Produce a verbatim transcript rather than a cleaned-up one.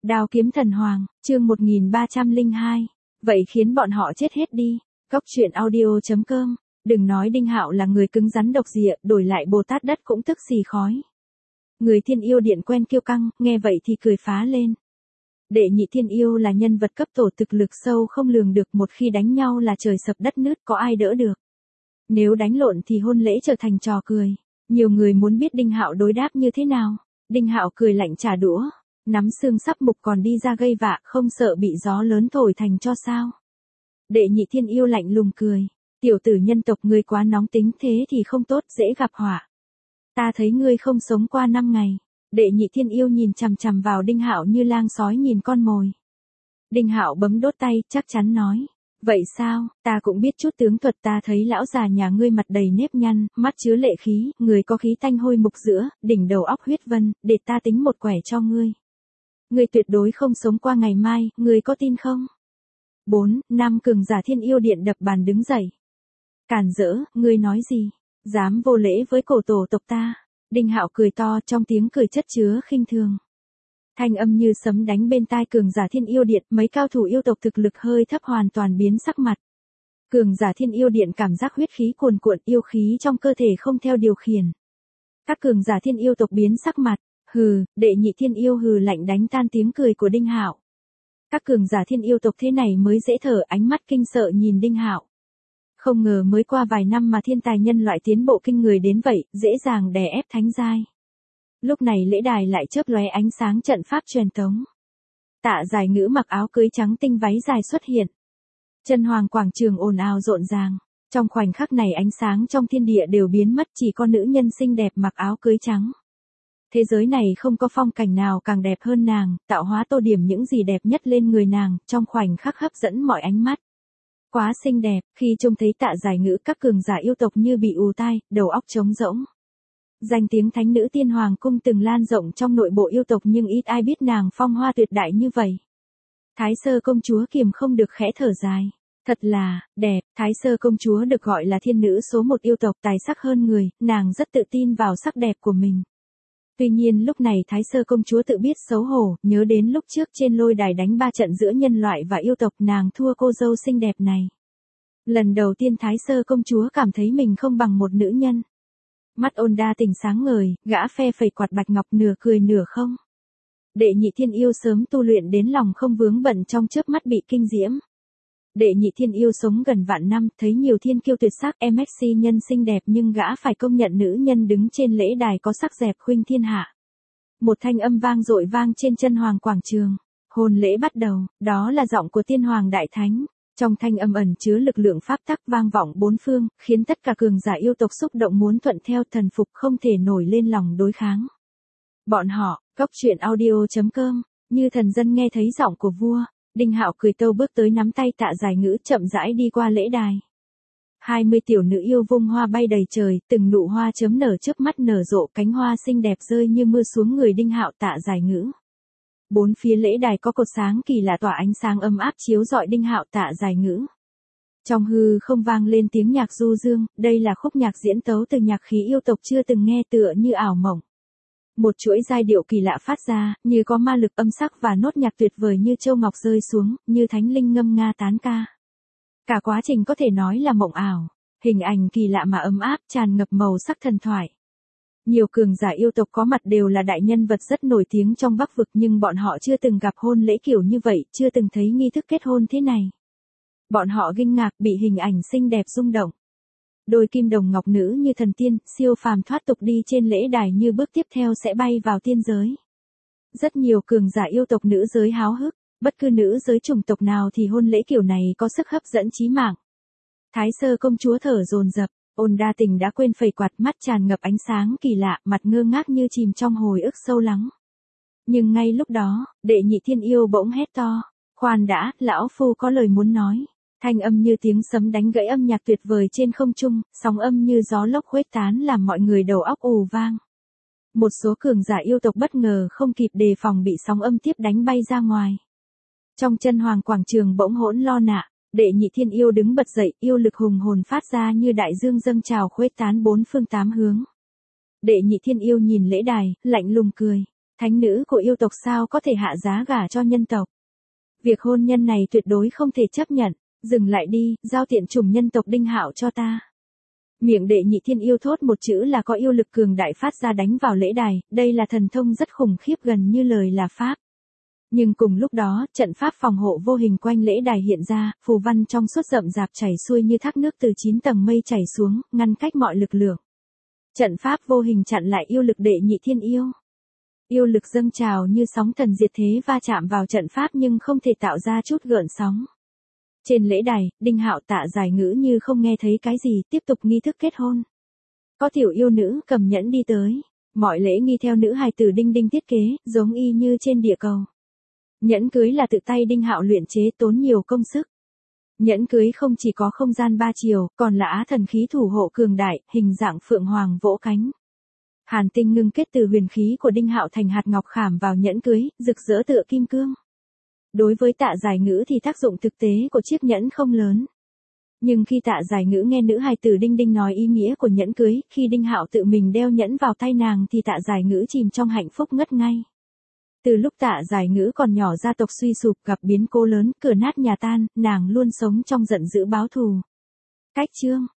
Đao kiếm thần hoàng, chương một nghìn ba trăm lẻ hai. Vậy khiến bọn họ chết hết đi. Cốc truyện audio chấm com. Đừng nói Đinh Hạo là người cứng rắn độc địa, đổi lại Bồ Tát đất cũng tức xì khói. Người Thiên Yêu Điện quen kiêu căng, nghe vậy thì cười phá lên. Đệ nhị Thiên Yêu là nhân vật cấp tổ thực lực sâu không lường được, một khi đánh nhau là trời sập đất nứt, có ai đỡ được. Nếu đánh lộn thì hôn lễ trở thành trò cười. Nhiều người muốn biết Đinh Hạo đối đáp như thế nào. Đinh Hạo cười lạnh trả đũa, nắm xương sắp mục còn đi ra gây vạ, không sợ bị gió lớn thổi thành cho sao. Đệ nhị Thiên Yêu lạnh lùng cười, tiểu tử nhân tộc ngươi quá nóng tính, thế thì không tốt, dễ gặp họa. Ta thấy ngươi không sống qua năm ngày. Đệ nhị Thiên Yêu nhìn chằm chằm vào Đinh Hạo như lang sói nhìn con mồi. Đinh Hạo bấm đốt tay, chắc chắn nói, vậy sao, ta cũng biết chút tướng thuật, ta thấy lão già nhà ngươi mặt đầy nếp nhăn, mắt chứa lệ khí, người có khí tanh hôi mục giữa, đỉnh đầu óc huyết vân, để ta tính một quẻ cho ngươi. Ngươi tuyệt đối không sống qua ngày mai, ngươi có tin không? Bốn, năm cường giả Thiên Yêu Điện đập bàn đứng dậy. Cản rỡ, ngươi nói gì? Dám vô lễ với cổ tổ tộc ta? Đinh Hạo cười to, trong tiếng cười chất chứa khinh thường. Thanh âm như sấm đánh bên tai cường giả Thiên Yêu Điện, mấy cao thủ yêu tộc thực lực hơi thấp hoàn toàn biến sắc mặt. Cường giả Thiên Yêu Điện cảm giác huyết khí cuồn cuộn, yêu khí trong cơ thể không theo điều khiển. Các cường giả Thiên Yêu tộc biến sắc mặt, hừ, đệ nhị Thiên Yêu hừ lạnh đánh tan tiếng cười của Đinh Hạo. Các cường giả Thiên Yêu tộc thế này mới dễ thở, ánh mắt kinh sợ nhìn Đinh Hạo. Không ngờ mới qua vài năm mà thiên tài nhân loại tiến bộ kinh người đến vậy, dễ dàng đè ép thánh giai. Lúc này lễ đài lại chớp lóe ánh sáng trận pháp truyền tống. Tạ Giải Ngữ mặc áo cưới trắng tinh váy dài xuất hiện. Chân hoàng quảng trường ồn ào rộn ràng. Trong khoảnh khắc này ánh sáng trong thiên địa đều biến mất, chỉ có nữ nhân xinh đẹp mặc áo cưới trắng. Thế giới này không có phong cảnh nào càng đẹp hơn nàng, tạo hóa tô điểm những gì đẹp nhất lên người nàng, trong khoảnh khắc hấp dẫn mọi ánh mắt. Quá xinh đẹp, khi trông thấy Tạ Giải Ngữ các cường giả yêu tộc như bị ù tai, đầu óc trống rỗng. Danh tiếng thánh nữ Tiên Hoàng cung từng lan rộng trong nội bộ yêu tộc nhưng ít ai biết nàng phong hoa tuyệt đại như vậy. Thái Sơ công chúa kiềm không được khẽ thở dài. Thật là, đẹp, Thái Sơ công chúa được gọi là thiên nữ số một yêu tộc, tài sắc hơn người, nàng rất tự tin vào sắc đẹp của mình. Tuy nhiên lúc này Thái Sơ công chúa tự biết xấu hổ, nhớ đến lúc trước trên lôi đài đánh ba trận giữa nhân loại và yêu tộc, nàng thua cô dâu xinh đẹp này. Lần đầu tiên Thái Sơ công chúa cảm thấy mình không bằng một nữ nhân. Mắt ôn đa tình sáng ngời, gã phe phẩy quạt bạch ngọc nửa cười nửa không. Đệ nhị Thiên Yêu sớm tu luyện đến lòng không vướng bận, trong chớp mắt bị kinh diễm. Đệ nhị Thiên Yêu sống gần vạn năm, thấy nhiều thiên kiêu tuyệt sắc, em ét xê nhân xinh đẹp, nhưng gã phải công nhận nữ nhân đứng trên lễ đài có sắc dẹp khuynh thiên hạ. Một thanh âm vang dội vang trên chân hoàng quảng trường. Hôn lễ bắt đầu, đó là giọng của Tiên Hoàng Đại Thánh. Trong thanh âm ẩn chứa lực lượng pháp tắc vang vọng bốn phương, khiến tất cả cường giả yêu tộc xúc động muốn thuận theo, thần phục không thể nổi lên lòng đối kháng. Bọn họ, cốc truyện audio chấm com, như thần dân nghe thấy giọng của vua. Đinh Hạo cười tâu bước tới nắm tay Tạ Giải Ngữ chậm rãi đi qua lễ đài. Hai mươi tiểu nữ yêu vung hoa bay đầy trời, từng nụ hoa chớm nở trước mắt nở rộ, cánh hoa xinh đẹp rơi như mưa xuống người Đinh Hạo Tạ Giải Ngữ. Bốn phía lễ đài có cột sáng kỳ lạ tỏa ánh sáng ấm áp chiếu rọi Đinh Hạo Tạ Giải Ngữ. Trong hư không vang lên tiếng nhạc du dương, đây là khúc nhạc diễn tấu từ nhạc khí yêu tộc chưa từng nghe, tựa như ảo mộng. Một chuỗi giai điệu kỳ lạ phát ra, như có ma lực âm sắc và nốt nhạc tuyệt vời như châu ngọc rơi xuống, như thánh linh ngâm nga tán ca. Cả quá trình có thể nói là mộng ảo, hình ảnh kỳ lạ mà ấm áp, tràn ngập màu sắc thần thoại. Nhiều cường giả yêu tộc có mặt đều là đại nhân vật rất nổi tiếng trong Bắc vực, nhưng bọn họ chưa từng gặp hôn lễ kiểu như vậy, chưa từng thấy nghi thức kết hôn thế này. Bọn họ kinh ngạc bị hình ảnh xinh đẹp rung động. Đôi kim đồng ngọc nữ như thần tiên, siêu phàm thoát tục đi trên lễ đài như bước tiếp theo sẽ bay vào tiên giới. Rất nhiều cường giả yêu tộc nữ giới háo hức, bất cứ nữ giới chủng tộc nào thì hôn lễ kiểu này có sức hấp dẫn chí mạng. Thái Sơ công chúa thở dồn dập, ôn đa tình đã quên phẩy quạt, mắt tràn ngập ánh sáng kỳ lạ, mặt ngơ ngác như chìm trong hồi ức sâu lắng. Nhưng ngay lúc đó, đệ nhị Thiên Yêu bỗng hét to, khoan đã, lão phu có lời muốn nói. Thanh âm như tiếng sấm đánh gãy âm nhạc tuyệt vời trên không trung, sóng âm như gió lốc khuếch tán làm mọi người đầu óc ù vang. Một số cường giả yêu tộc bất ngờ không kịp đề phòng bị sóng âm tiếp đánh bay ra ngoài. Trong chân hoàng quảng trường bỗng hỗn lo nạ, đệ nhị Thiên Yêu đứng bật dậy, yêu lực hùng hồn phát ra như đại dương dâng trào khuếch tán bốn phương tám hướng. Đệ nhị Thiên Yêu nhìn lễ đài, lạnh lùng cười. Thánh nữ của yêu tộc sao có thể hạ giá gả cho nhân tộc. Việc hôn nhân này tuyệt đối không thể chấp nhận, dừng lại đi, giao tiện chủng nhân tộc Đinh Hạo cho ta. Miệng đệ nhị thiên yêu thốt một chữ là có yêu lực cường đại phát ra đánh vào lễ đài, đây là thần thông rất khủng khiếp gần như lời là pháp. Nhưng cùng lúc đó, trận pháp phòng hộ vô hình quanh lễ đài hiện ra, phù văn trong suốt rậm rạp chảy xuôi như thác nước từ chín tầng mây chảy xuống, ngăn cách mọi lực lượng. Trận pháp vô hình chặn lại yêu lực đệ nhị thiên yêu. Yêu lực dâng trào như sóng thần diệt thế va chạm vào trận pháp nhưng không thể tạo ra chút gợn sóng. Trên lễ đài, Đinh Hạo Tạ Giải Ngữ như không nghe thấy cái gì, tiếp tục nghi thức kết hôn. Có tiểu yêu nữ cầm nhẫn đi tới, mọi lễ nghi theo nữ hài tử Đinh Đinh thiết kế, giống y như trên địa cầu. Nhẫn cưới là tự tay Đinh Hạo luyện chế tốn nhiều công sức. Nhẫn cưới không chỉ có không gian ba chiều, còn là á thần khí thủ hộ cường đại, hình dạng phượng hoàng vỗ cánh. Hàn tinh ngưng kết từ huyền khí của Đinh Hạo thành hạt ngọc khảm vào nhẫn cưới, rực rỡ tựa kim cương. Đối với Tạ Giải Ngữ thì tác dụng thực tế của chiếc nhẫn không lớn. Nhưng khi Tạ Giải Ngữ nghe nữ hài tử Đinh Đinh nói ý nghĩa của nhẫn cưới, khi Đinh Hạo tự mình đeo nhẫn vào tay nàng thì Tạ Giải Ngữ chìm trong hạnh phúc ngất ngay. Từ lúc Tạ Giải Ngữ còn nhỏ gia tộc suy sụp gặp biến cố lớn, cửa nát nhà tan, nàng luôn sống trong giận dữ báo thù. Cách chương